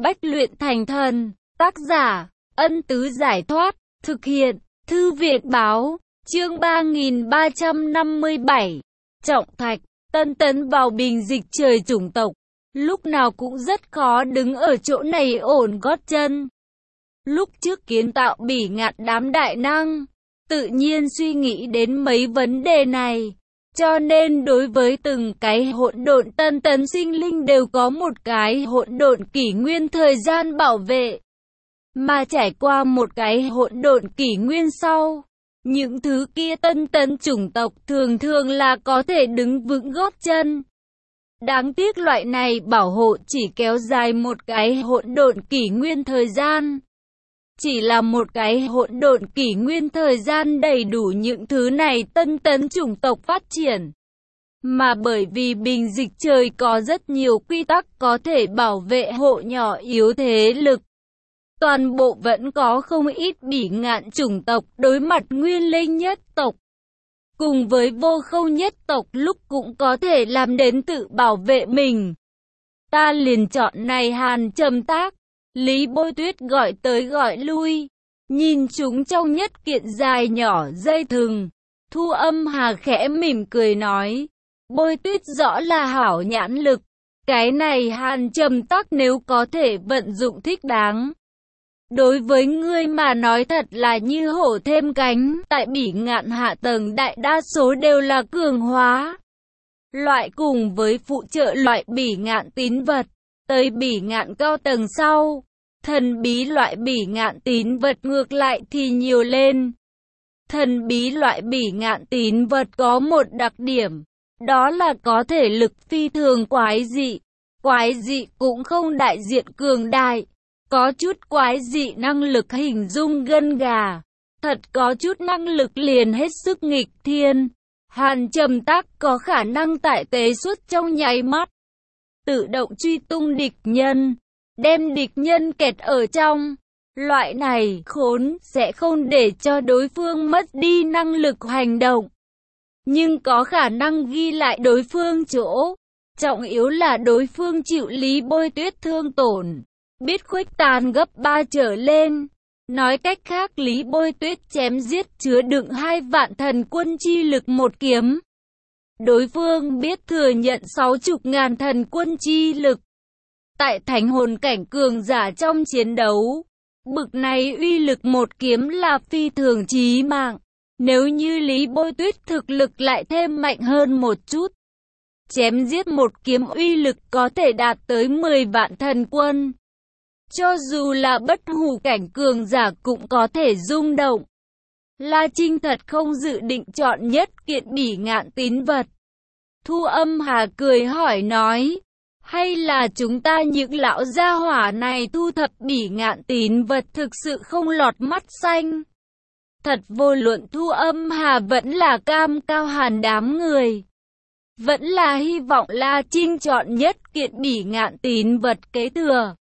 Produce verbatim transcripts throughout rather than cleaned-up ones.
Bách luyện thành thần. Tác giả, Ân Tứ Giải Thoát. Thực hiện, Thư viện báo. Chương ba nghìn ba trăm năm mươi bảy. Trọng Thạch. Tân tấn vào bình dịch trời chủng tộc. Lúc nào cũng rất khó đứng ở chỗ này ổn gót chân. Lúc trước kiến tạo bỉ ngạn đám đại năng, tự nhiên suy nghĩ đến mấy vấn đề này. Cho nên đối với từng cái hỗn độn tân tấn sinh linh đều có một cái hỗn độn kỷ nguyên thời gian bảo vệ. Mà trải qua một cái hỗn độn kỷ nguyên sau, những thứ kia tân tấn chủng tộc thường thường là có thể đứng vững gót chân. Đáng tiếc loại này bảo hộ chỉ kéo dài một cái hỗn độn kỷ nguyên thời gian. Chỉ là một cái hỗn độn kỷ nguyên thời gian đầy đủ những thứ này tân tấn chủng tộc phát triển. Mà bởi vì bình dịch trời có rất nhiều quy tắc có thể bảo vệ hộ nhỏ yếu thế lực. Toàn bộ vẫn có không ít bỉ ngạn chủng tộc đối mặt nguyên linh nhất tộc. Cùng với vô khâu nhất tộc lúc cũng có thể làm đến tự bảo vệ mình. Ta liền chọn này Hàn Trầm Tác. Lý Bôi Tuyết gọi tới gọi lui, nhìn chúng trong nhất kiện dài nhỏ dây thừng. Thu Âm Hà khẽ mỉm cười nói, Bôi Tuyết rõ là hảo nhãn lực, cái này Hàn Trầm Tác nếu có thể vận dụng thích đáng. Đối với ngươi mà nói thật là như hổ thêm cánh, tại bỉ ngạn hạ tầng đại đa số đều là cường hóa. Loại cùng với phụ trợ loại bỉ ngạn tín vật. Tới bỉ ngạn cao tầng sau, thần bí loại bỉ ngạn tín vật ngược lại thì nhiều lên. Thần bí loại bỉ ngạn tín vật có một đặc điểm, đó là có thể lực phi thường quái dị. Quái dị cũng không đại diện cường đại, có chút quái dị năng lực hình dung gân gà, thật có chút năng lực liền hết sức nghịch thiên. Hàn Trầm Tác có khả năng tại tế xuất trong nháy mắt. Tự động truy tung địch nhân, đem địch nhân kẹt ở trong. Loại này khốn sẽ không để cho đối phương mất đi năng lực hành động, nhưng có khả năng ghi lại đối phương chỗ. Trọng yếu là đối phương chịu Lý Bôi Tuyết thương tổn, biết khuếch tàn gấp ba trở lên. Nói cách khác Lý Bôi Tuyết chém giết chứa đựng hai vạn thần quân chi lực một kiếm. Đối phương biết thừa nhận sáu chục ngàn thần quân chi lực. Tại thánh hồn cảnh cường giả trong chiến đấu, bực này uy lực một kiếm là phi thường chí mạng. Nếu như Lý Bôi Tuyết thực lực lại thêm mạnh hơn một chút, chém giết một kiếm uy lực có thể đạt tới mười vạn thần quân. Cho dù là bất hủ cảnh cường giả cũng có thể rung động. La Trinh thật không dự định chọn nhất kiện bỉ ngạn tín vật. Thu Âm Hà cười hỏi nói, hay là chúng ta những lão gia hỏa này thu thập bỉ ngạn tín vật thực sự không lọt mắt xanh. Thật vô luận Thu Âm Hà vẫn là Cam Cao Hàn đám người, vẫn là hy vọng La Trinh chọn nhất kiện bỉ ngạn tín vật kế thừa.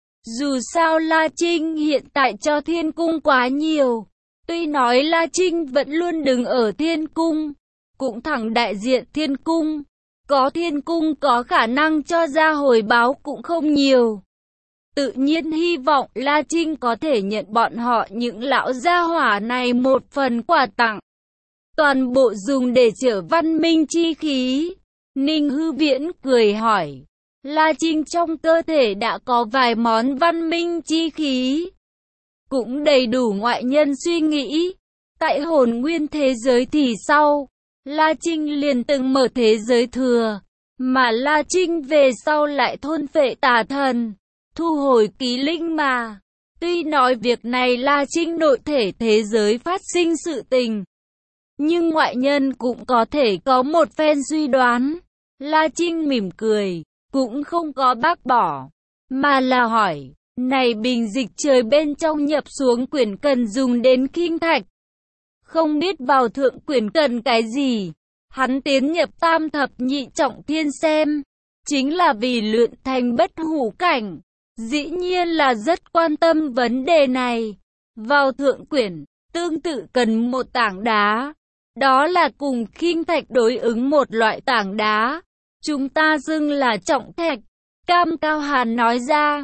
Dù sao La Trinh hiện tại cho Thiên Cung quá nhiều. Tuy nói La Trinh vẫn luôn đứng ở Thiên Cung, cũng thẳng đại diện Thiên Cung. Có Thiên Cung có khả năng cho ra hồi báo cũng không nhiều. Tự nhiên hy vọng La Trinh có thể nhận bọn họ những lão gia hỏa này một phần quà tặng. Toàn bộ dùng để chở văn minh chi khí. Ninh Hư Viễn cười hỏi, La Trinh trong cơ thể đã có vài món văn minh chi khí, cũng đầy đủ ngoại nhân suy nghĩ. Tại hồn nguyên thế giới thì sau, La Trinh liền từng mở thế giới thừa, mà La Trinh về sau lại thôn phệ tà thần, thu hồi ký linh mà. Tuy nói việc này La Trinh nội thể thế giới phát sinh sự tình, nhưng ngoại nhân cũng có thể có một phen suy đoán. La Trinh mỉm cười, cũng không có bác bỏ, mà là hỏi, này bình dịch trời bên trong nhập xuống quyển cần dùng đến kinh thạch. Không biết vào thượng quyển cần cái gì? Hắn tiến nhập tam thập nhị trọng thiên xem, chính là vì luyện thành bất hủ cảnh. Dĩ nhiên là rất quan tâm vấn đề này. Vào thượng quyển, tương tự cần một tảng đá. Đó là cùng kinh thạch đối ứng một loại tảng đá. Chúng ta xưng là trọng thạch. Cam Cao Hàn nói ra.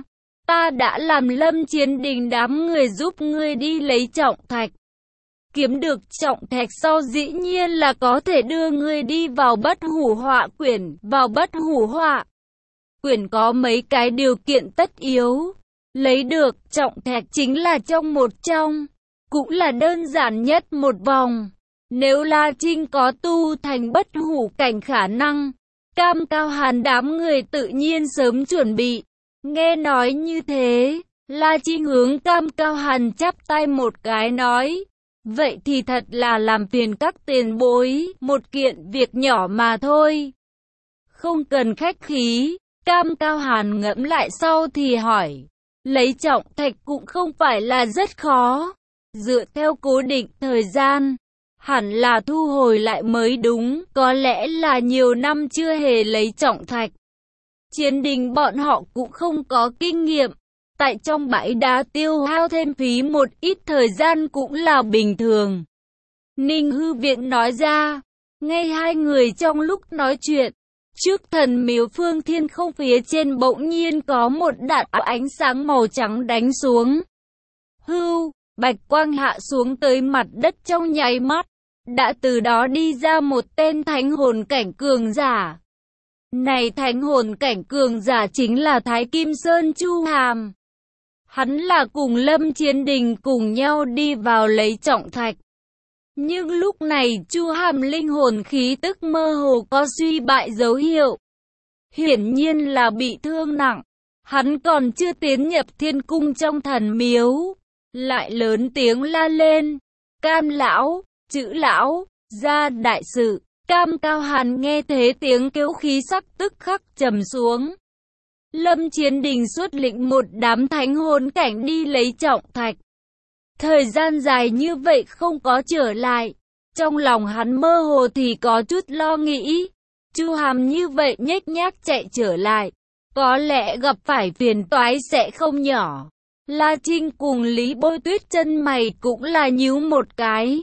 ta đã làm Lâm Chiến Đình đám người giúp ngươi đi lấy trọng thạch. Kiếm được trọng thạch sau dĩ nhiên là có thể đưa ngươi đi vào Bất Hủ Họa Quyển. Vào Bất Hủ Họa Quyển có mấy cái điều kiện tất yếu. Lấy được trọng thạch chính là trong một trong, cũng là đơn giản nhất một vòng. Nếu La Trinh có tu thành bất hủ cảnh khả năng, Cam Cao Hàn đám người tự nhiên sớm chuẩn bị. Nghe nói như thế, La Trinh hướng Cam Cao Hàn chắp tay một cái nói, vậy thì thật là làm phiền các tiền bối, một kiện việc nhỏ mà thôi. Không cần khách khí, Cam Cao Hàn ngẫm lại sau thì hỏi, lấy trọng thạch cũng không phải là rất khó. Dựa theo cố định thời gian, hẳn là thu hồi lại mới đúng, có lẽ là nhiều năm chưa hề lấy trọng thạch. Chiến Đình bọn họ cũng không có kinh nghiệm, tại trong bãi đá tiêu hao thêm phí một ít thời gian cũng là bình thường. Ninh Hư Viện nói ra, ngay hai người trong lúc nói chuyện, trước thần miếu Phương Thiên Không phía trên bỗng nhiên có một đạn ánh sáng màu trắng đánh xuống. Hưu, bạch quang hạ xuống tới mặt đất trong nháy mắt, đã từ đó đi ra một tên thánh hồn cảnh cường giả. Này thánh hồn cảnh cường giả chính là Thái Kim Sơn Chu Hàm. Hắn là cùng Lâm Chiến Đình cùng nhau đi vào lấy trọng thạch. Nhưng lúc này Chu Hàm linh hồn khí tức mơ hồ có suy bại dấu hiệu. Hiển nhiên là bị thương nặng. Hắn còn chưa tiến nhập thiên cung trong thần miếu, lại lớn tiếng la lên, Cam lão, Chữ lão, ra đại sự. Cam Cao Hàn nghe thế tiếng kêu khí sắc tức khắc trầm xuống. Lâm Chiến Đình xuất lĩnh một đám thánh hồn cảnh đi lấy trọng thạch. Thời gian dài như vậy không có trở lại. Trong lòng hắn mơ hồ thì có chút lo nghĩ. Chu Hàm như vậy nhếch nhác chạy trở lại, có lẽ gặp phải phiền toái sẽ không nhỏ. La Trinh cùng Lý Bôi Tuyết chân mày cũng là nhíu một cái.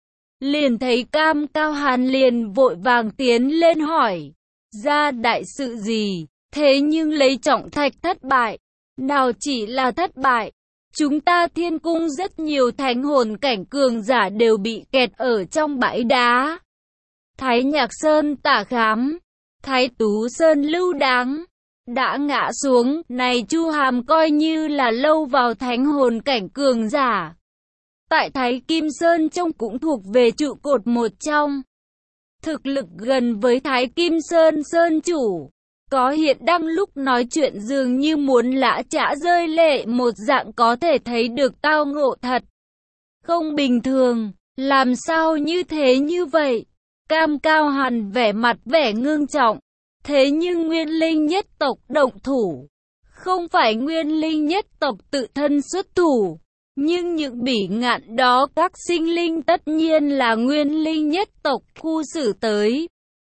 Liền thấy Cam Cao Hàn liền vội vàng tiến lên hỏi, ra đại sự gì, thế nhưng lấy trọng thạch thất bại, nào chỉ là thất bại, chúng ta thiên cung rất nhiều thánh hồn cảnh cường giả đều bị kẹt ở trong bãi đá. Thái Nhạc Sơn Tả Khám, Thái Tú Sơn Lưu Đáng, đã ngã xuống, này Chu Hàm coi như là lâu vào thánh hồn cảnh cường giả. Tại Thái Kim Sơn trong cũng thuộc về trụ cột một trong. Thực lực gần với Thái Kim Sơn Sơn chủ. Có hiện đang lúc nói chuyện dường như muốn lã chã rơi lệ một dạng có thể thấy được tao ngộ thật. Không bình thường, làm sao như thế như vậy? Cam Cao Hàn vẻ mặt vẻ ngưng trọng. Thế nhưng Nguyên Linh nhất tộc động thủ. Không phải Nguyên Linh nhất tộc tự thân xuất thủ. Nhưng những bỉ ngạn đó các sinh linh tất nhiên là Nguyên Linh nhất tộc khu xử tới.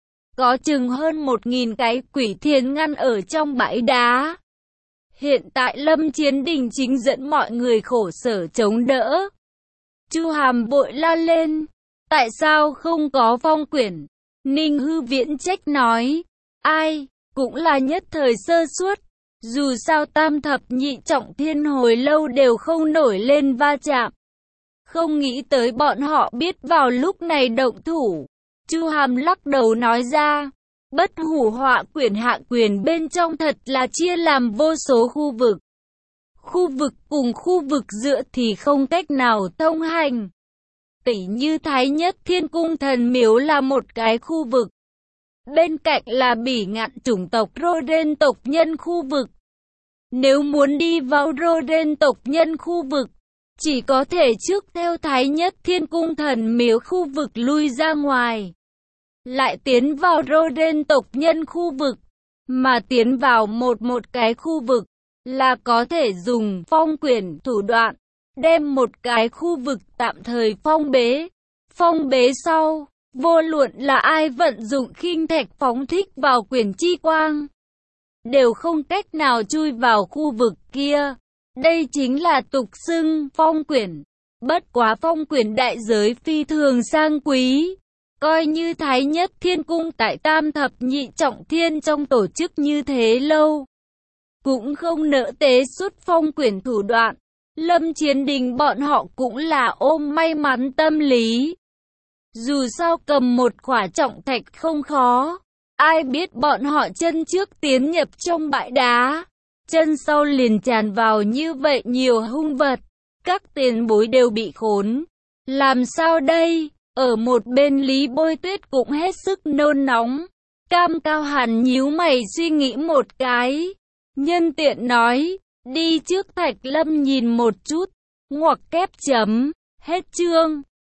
Có chừng hơn một nghìn cái quỷ thiên ngăn ở trong bãi đá. Hiện tại Lâm Chiến Đình chính dẫn mọi người khổ sở chống đỡ. Chu Hàm vội la lên, tại sao không có phong quyển? Ninh Hư Viễn trách nói, ai, cũng là nhất thời sơ suất. Dù sao tam thập nhị trọng thiên hồi lâu đều không nổi lên va chạm. Không nghĩ tới bọn họ biết vào lúc này động thủ. Chu Hàm lắc đầu nói ra, Bất Hủ Họa Quyển hạ quyền bên trong thật là chia làm vô số khu vực. Khu vực cùng khu vực dựa thì không cách nào thông hành. Tỉ như Thái Nhất Thiên Cung Thần Miếu là một cái khu vực. Bên cạnh là bỉ ngạn chủng tộc Roden tộc nhân khu vực. Nếu muốn đi vào Roden tộc nhân khu vực, chỉ có thể trước theo Thái Nhất Thiên Cung Thần Miếu khu vực lui ra ngoài. Lại tiến vào Roden tộc nhân khu vực, mà tiến vào một một cái khu vực, là có thể dùng phong quyển thủ đoạn, đem một cái khu vực tạm thời phong bế. Phong bế sau, vô luận là ai vận dụng khinh thạch phóng thích vào quyển chi quang, đều không cách nào chui vào khu vực kia. Đây chính là tục xưng phong quyển. Bất quá phong quyển đại giới phi thường sang quý. Coi như Thái Nhất Thiên Cung tại Tam Thập Nhị Trọng Thiên trong tổ chức như thế lâu, cũng không nỡ tế xuất phong quyển thủ đoạn. Lâm Chiến Đình bọn họ cũng là ôm may mắn tâm lý. Dù sao cầm một quả trọng thạch không khó, ai biết bọn họ chân trước tiến nhập trong bãi đá, chân sau liền tràn vào như vậy nhiều hung vật, các tiền bối đều bị khốn. Làm sao đây? Ở một bên Lý Bôi Tuyết cũng hết sức nôn nóng. Cam Cao Hàn nhíu mày suy nghĩ một cái, nhân tiện nói, đi trước Thạch Lâm nhìn một chút, ngoặc kép chấm, hết chương.